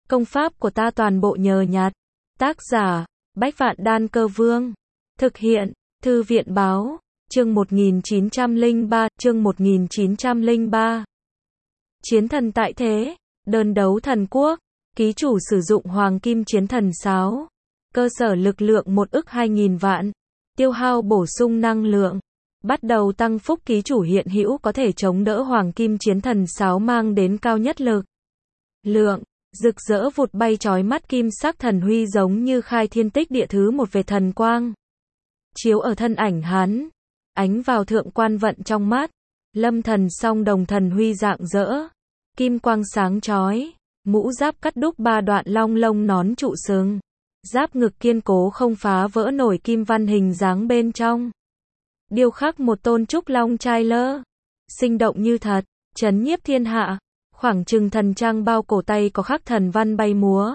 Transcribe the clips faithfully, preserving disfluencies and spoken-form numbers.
Công pháp của ta toàn bộ nhờ nhặt. Tác giả, Bách Vạn Đan Cơ Vương. Thực hiện, Thư viện Báo. Chương một nghìn chín trăm lẻ ba, chương một nghìn chín trăm lẻ ba. Chiến thần tại thế, đơn đấu thần quốc, ký chủ sử dụng hoàng kim chiến thần sáo. Cơ sở lực lượng một ức hai nghìn vạn. Tiêu hao bổ sung năng lượng. Bắt đầu tăng phúc, ký chủ hiện hữu có thể chống đỡ hoàng kim chiến thần sáo mang đến cao nhất lực lượng. Rực rỡ vụt bay chói mắt kim sắc thần huy giống như khai thiên tích địa thứ một về thần quang. Chiếu ở thân ảnh hắn, ánh vào thượng quan vận trong mắt. Lâm thần song đồng thần huy rạng rỡ, kim quang sáng chói, mũ giáp cắt đúc ba đoạn long lông nón trụ sừng. Giáp ngực kiên cố không phá vỡ nổi, kim văn hình dáng bên trong điêu khắc một tôn trúc long trai lơ, sinh động như thật, chấn nhiếp thiên hạ. Khoảng chừng thần trang bao cổ tay có khắc thần văn bay múa.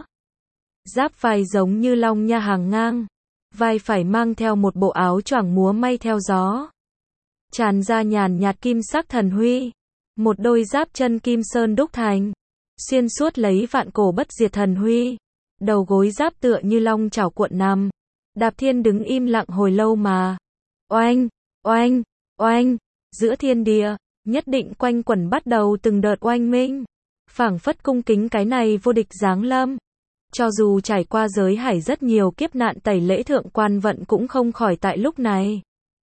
Giáp vai giống như long nha hàng ngang, vai phải mang theo một bộ áo choàng múa may theo gió. Tràn ra nhàn nhạt kim sắc thần huy. Một đôi giáp chân kim sơn đúc thành, xuyên suốt lấy vạn cổ bất diệt thần huy. Đầu gối giáp tựa như long chảo cuộn nằm. Đạp thiên đứng im lặng hồi lâu mà. Oanh, oanh, oanh, giữa thiên địa, nhất định quanh quẩn bắt đầu từng đợt oanh minh. Phảng phất cung kính cái này vô địch giáng lâm. Cho dù trải qua giới hải rất nhiều kiếp nạn tẩy lễ, thượng quan vận cũng không khỏi tại lúc này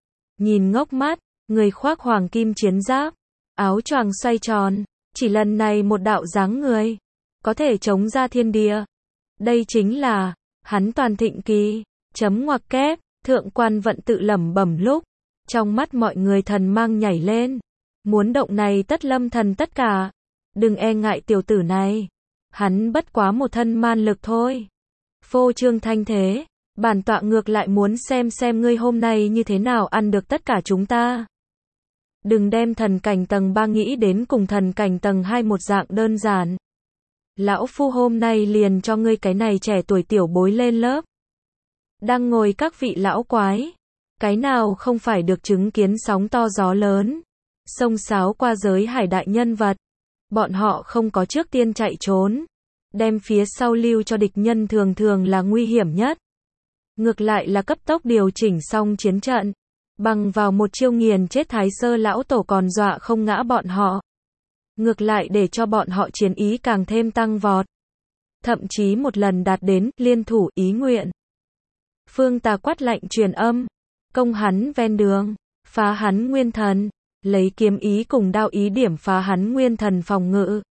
nhìn ngốc mắt. Người khoác hoàng kim chiến giáp, áo choàng xoay tròn, chỉ lần này một đạo dáng người có thể chống ra thiên địa. Đây chính là hắn toàn thịnh kỳ. Chấm ngoặc kép, thượng quan vận tự lẩm bẩm lúc trong mắt mọi người thần mang nhảy lên. Muốn động này tất lâm thần tất cả. Đừng e ngại tiểu tử này, hắn bất quá một thân man lực thôi. Phô trương thanh thế, bản tọa ngược lại muốn xem xem ngươi hôm nay như thế nào ăn được tất cả chúng ta. Đừng đem thần cảnh tầng ba nghĩ đến cùng thần cảnh tầng hai một dạng đơn giản. Lão phu hôm nay liền cho ngươi cái này trẻ tuổi tiểu bối lên lớp. Đang ngồi các vị lão quái, cái nào không phải được chứng kiến sóng to gió lớn, xông xáo qua giới hải đại nhân vật. Bọn họ không có trước tiên chạy trốn, đem phía sau lưu cho địch nhân thường thường là nguy hiểm nhất. Ngược lại là cấp tốc điều chỉnh xong chiến trận, bằng vào một chiêu nghiền chết Thái Sơ lão tổ còn dọa không ngã bọn họ. Ngược lại để cho bọn họ chiến ý càng thêm tăng vọt. Thậm chí một lần đạt đến liên thủ ý nguyện. Phương Tà quát lạnh truyền âm, công hắn ven đường, phá hắn nguyên thần, lấy kiếm ý cùng đao ý điểm phá hắn nguyên thần phòng ngự.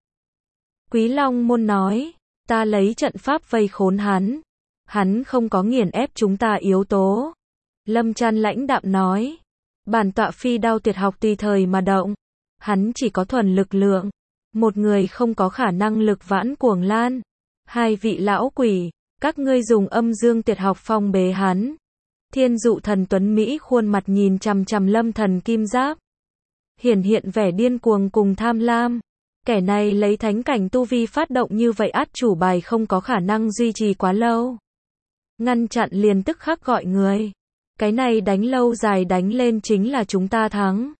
Quý Long Môn nói, ta lấy trận pháp vây khốn hắn, hắn không có nghiền ép chúng ta yếu tố. Lâm Trăn lãnh đạm nói, bản tọa phi đao tuyệt học tùy thời mà động, hắn chỉ có thuần lực lượng, một người không có khả năng lực vãn cuồng lan. Hai vị lão quỷ, các ngươi dùng âm dương tuyệt học phong bế hắn. Thiên dụ thần tuấn Mỹ khuôn mặt nhìn chằm chằm lâm thần kim giáp, hiển hiện vẻ điên cuồng cùng tham lam. Kẻ này lấy thánh cảnh tu vi phát động như vậy, át chủ bài không có khả năng duy trì quá lâu. Ngăn chặn liền tức khắc gọi người. Cái này đánh lâu dài đánh lên chính là chúng ta thắng.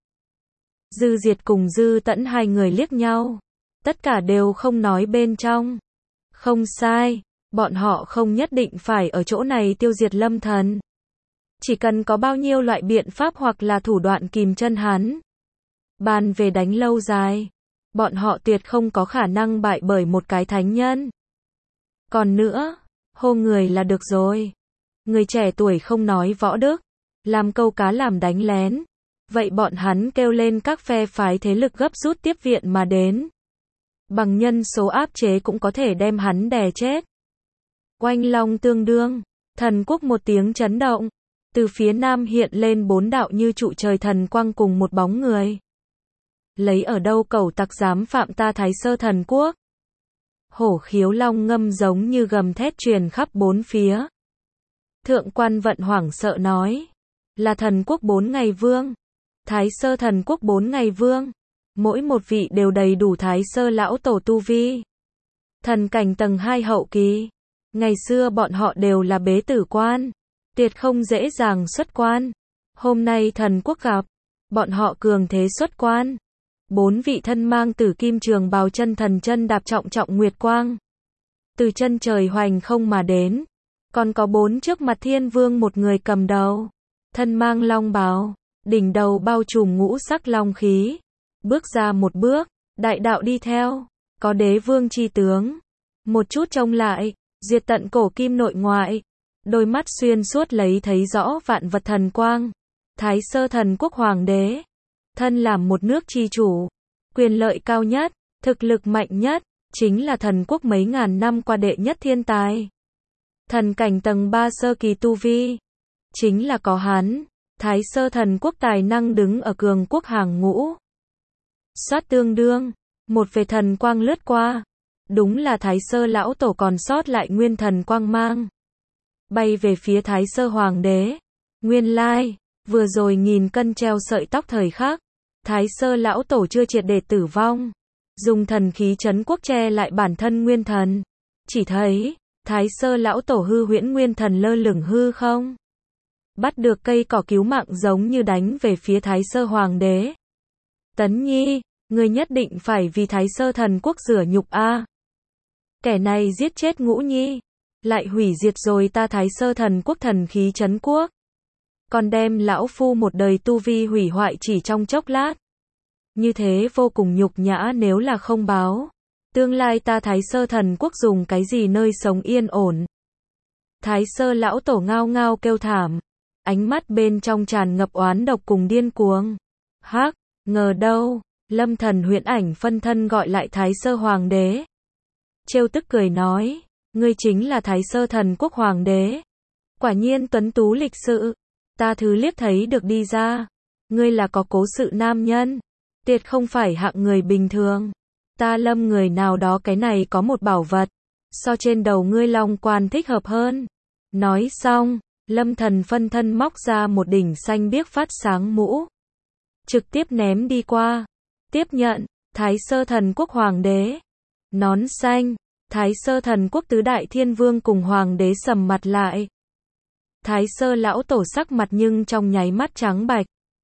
Dư Diệt cùng Dư Tẫn hai người liếc nhau. Tất cả đều không nói bên trong. Không sai, bọn họ không nhất định phải ở chỗ này tiêu diệt lâm thần. Chỉ cần có bao nhiêu loại biện pháp hoặc là thủ đoạn kìm chân hắn. Bàn về đánh lâu dài, bọn họ tuyệt không có khả năng bại bởi một cái thánh nhân. Còn nữa, hô người là được rồi. Người trẻ tuổi không nói võ đức, làm câu cá làm đánh lén. Vậy bọn hắn kêu lên các phe phái thế lực gấp rút tiếp viện mà đến. Bằng nhân số áp chế cũng có thể đem hắn đè chết. Oanh long tương đương, thần quốc một tiếng chấn động. Từ phía nam hiện lên bốn đạo như trụ trời thần quang cùng một bóng người. Lấy ở đâu cẩu tặc dám phạm ta Thái Sơ thần quốc? Hổ khiếu long ngâm giống như gầm thét truyền khắp bốn phía. Thượng quan vận hoảng sợ nói, là thần quốc bốn ngày vương, Thái Sơ thần quốc bốn ngày vương, mỗi một vị đều đầy đủ Thái Sơ lão tổ tu vi. Thần cảnh tầng hai hậu kỳ, ngày xưa bọn họ đều là bế tử quan, tuyệt không dễ dàng xuất quan. Hôm nay thần quốc gặp, bọn họ cường thế xuất quan. Bốn vị thân mang tử kim trường bào chân thần chân đạp trọng trọng nguyệt quang. từ chân trời hoành không mà đến. Còn có bốn trước mặt thiên vương một người cầm đầu. Thân mang long bào, đỉnh đầu bao trùm ngũ sắc long khí. Bước ra một bước, đại đạo đi theo. Có đế vương chi tướng. Một chút trông lại, diệt tận cổ kim nội ngoại. Đôi mắt xuyên suốt lấy thấy rõ vạn vật thần quang. Thái Sơ Thần Quốc Hoàng đế. Thân làm một nước chi chủ. Quyền lợi cao nhất, thực lực mạnh nhất, chính là thần quốc mấy ngàn năm qua đệ nhất thiên tài. Thần cảnh tầng ba sơ kỳ tu vi. Chính là có hắn, Thái Sơ Thần Quốc tài năng đứng ở cường quốc hàng ngũ. Xoát tương đương, một vệt thần quang lướt qua. Đúng là Thái Sơ lão tổ còn sót lại nguyên thần quang mang. Bay về phía Thái Sơ Hoàng đế. Nguyên lai, vừa rồi nghìn cân treo sợi tóc thời khắc. Thái Sơ lão tổ chưa triệt để tử vong. Dùng thần khí trấn quốc che lại bản thân nguyên thần. Chỉ thấy, Thái Sơ lão tổ hư huyễn nguyên thần lơ lửng hư không. Bắt được cây cỏ cứu mạng giống như đánh về phía Thái Sơ Hoàng đế. Tấn Nhi, ngươi nhất định phải vì Thái Sơ Thần Quốc rửa nhục a. Kẻ này giết chết Ngũ Nhi, lại hủy diệt rồi ta Thái Sơ Thần Quốc thần khí trấn quốc. Còn đem lão phu một đời tu vi hủy hoại chỉ trong chốc lát. Như thế vô cùng nhục nhã, nếu là không báo. Tương lai ta Thái Sơ Thần Quốc dùng cái gì nơi sống yên ổn. Thái Sơ lão tổ ngao ngao kêu thảm. Ánh mắt bên trong tràn ngập oán độc cùng điên cuồng. Hắc, ngờ đâu, Lâm Thần huyễn ảnh phân thân gọi lại Thái Sơ Hoàng đế. Trêu tức cười nói, ngươi chính là Thái Sơ Thần Quốc Hoàng đế. Quả nhiên tuấn tú lịch sự. Ta thứ liếc thấy được đi ra. Ngươi là có cố sự nam nhân. Tuyệt không phải hạng người bình thường. Ta Lâm người nào đó cái này có một bảo vật. So trên đầu ngươi long quan thích hợp hơn. Nói xong, Lâm Thần phân thân móc ra một đỉnh xanh biếc phát sáng mũ. Trực tiếp ném đi qua. Tiếp nhận, Thái Sơ Thần Quốc Hoàng đế. Nón xanh, Thái Sơ Thần Quốc tứ đại thiên vương cùng Hoàng đế sầm mặt lại. Thái Sơ lão tổ sắc mặt nhưng trong nháy mắt trắng bạch.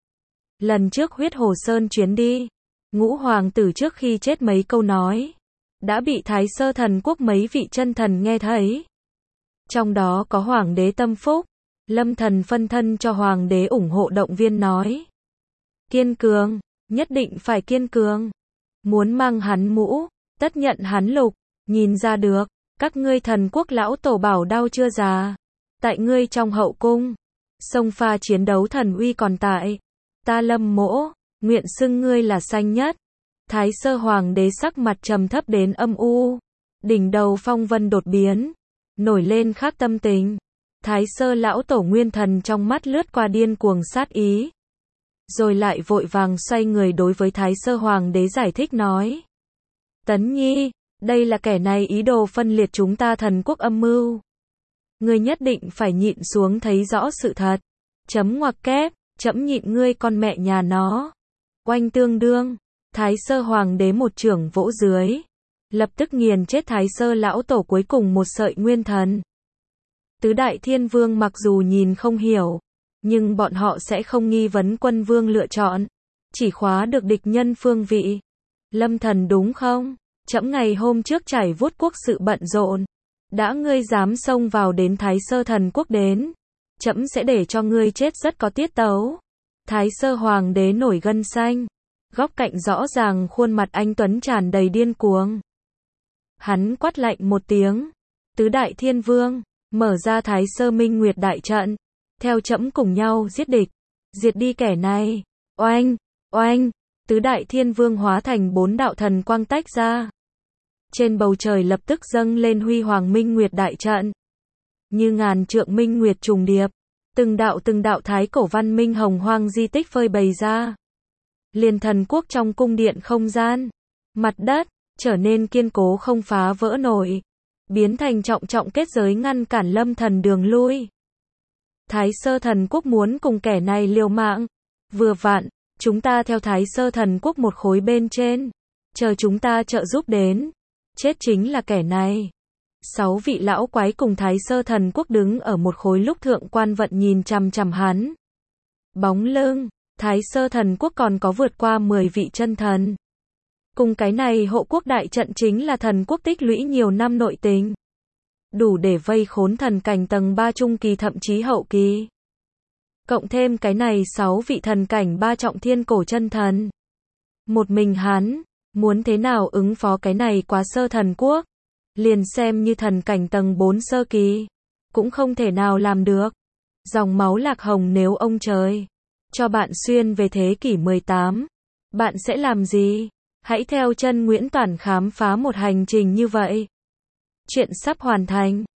Lần trước huyết hồ sơn chuyến đi, ngũ hoàng tử trước khi chết mấy câu nói, đã bị Thái Sơ Thần Quốc mấy vị chân thần nghe thấy. Trong đó có Hoàng đế Tâm Phúc, Lâm Thần phân thân cho Hoàng đế ủng hộ động viên nói. Kiên cường, nhất định phải kiên cường. Muốn mang hắn mũ, tất nhận hắn lục, nhìn ra được, các ngươi thần quốc lão tổ bảo đau chưa già. Tại ngươi trong hậu cung, sông pha chiến đấu thần uy còn tại. Ta Lâm mỗ, nguyện xưng ngươi là xanh nhất. Thái Sơ Hoàng đế sắc mặt trầm thấp đến âm u. Đỉnh đầu phong vân đột biến, nổi lên khác tâm tình. Thái Sơ lão tổ nguyên thần trong mắt lướt qua điên cuồng sát ý. Rồi lại vội vàng xoay người đối với Thái Sơ Hoàng đế giải thích nói. Tấn Nhi, đây là kẻ này ý đồ phân liệt chúng ta thần quốc âm mưu. Ngươi nhất định phải nhịn xuống thấy rõ sự thật. Chấm ngoặc kép, chấm nhịn ngươi con mẹ nhà nó. Oanh tương đương, Thái Sơ Hoàng đế một chưởng vỗ dưới. Lập tức nghiền chết Thái Sơ lão tổ cuối cùng một sợi nguyên thần. Tứ đại thiên vương mặc dù nhìn không hiểu, nhưng bọn họ sẽ không nghi vấn quân vương lựa chọn. Chỉ khóa được địch nhân phương vị. Lâm Thần đúng không? Trẫm ngày hôm trước trải vuốt quốc sự bận rộn. Đã ngươi dám xông vào đến Thái Sơ Thần Quốc đến. Trẫm sẽ để cho ngươi chết rất có tiết tấu. Thái Sơ Hoàng đế nổi gân xanh. Góc cạnh rõ ràng khuôn mặt anh tuấn tràn đầy điên cuồng. Hắn quát lạnh một tiếng. Tứ đại thiên vương, mở ra Thái Sơ Minh Nguyệt đại trận. Theo trẫm cùng nhau giết địch. Diệt đi kẻ này. Oanh, oanh, tứ đại thiên vương hóa thành bốn đạo thần quang tách ra. Trên bầu trời lập tức dâng lên huy hoàng minh nguyệt đại trận. Như ngàn trượng minh nguyệt trùng điệp. Từng đạo từng đạo thái cổ văn minh hồng hoang di tích phơi bày ra. Liền thần quốc trong cung điện không gian. Mặt đất, trở nên kiên cố không phá vỡ nổi. Biến thành trọng trọng kết giới ngăn cản Lâm Thần đường lui. Thái Sơ Thần Quốc muốn cùng kẻ này liều mạng. Vừa vặn, chúng ta theo Thái Sơ Thần Quốc một khối bên trên. Chờ chúng ta trợ giúp đến. Chết chính là kẻ này. Sáu vị lão quái cùng Thái Sơ Thần Quốc đứng ở một khối lúc thượng quan vận nhìn chằm chằm hắn. Bóng lưng, Thái Sơ Thần Quốc còn có vượt qua mười vị chân thần. Cùng cái này hộ quốc đại trận chính là thần quốc tích lũy nhiều năm nội tình. đủ để vây khốn thần cảnh tầng ba trung kỳ thậm chí hậu kỳ. Cộng thêm cái này sáu vị thần cảnh ba trọng thiên cổ chân thần. Một mình hắn, muốn thế nào ứng phó cái này quá sơ thần quốc, liền xem như thần cảnh tầng bốn sơ kỳ, cũng không thể nào làm được. Dòng máu lạc hồng nếu ông trời cho bạn xuyên về thế kỷ mười tám, bạn sẽ làm gì? Hãy theo chân Nguyễn Toản khám phá một hành trình như vậy. Chuyện sắp hoàn thành.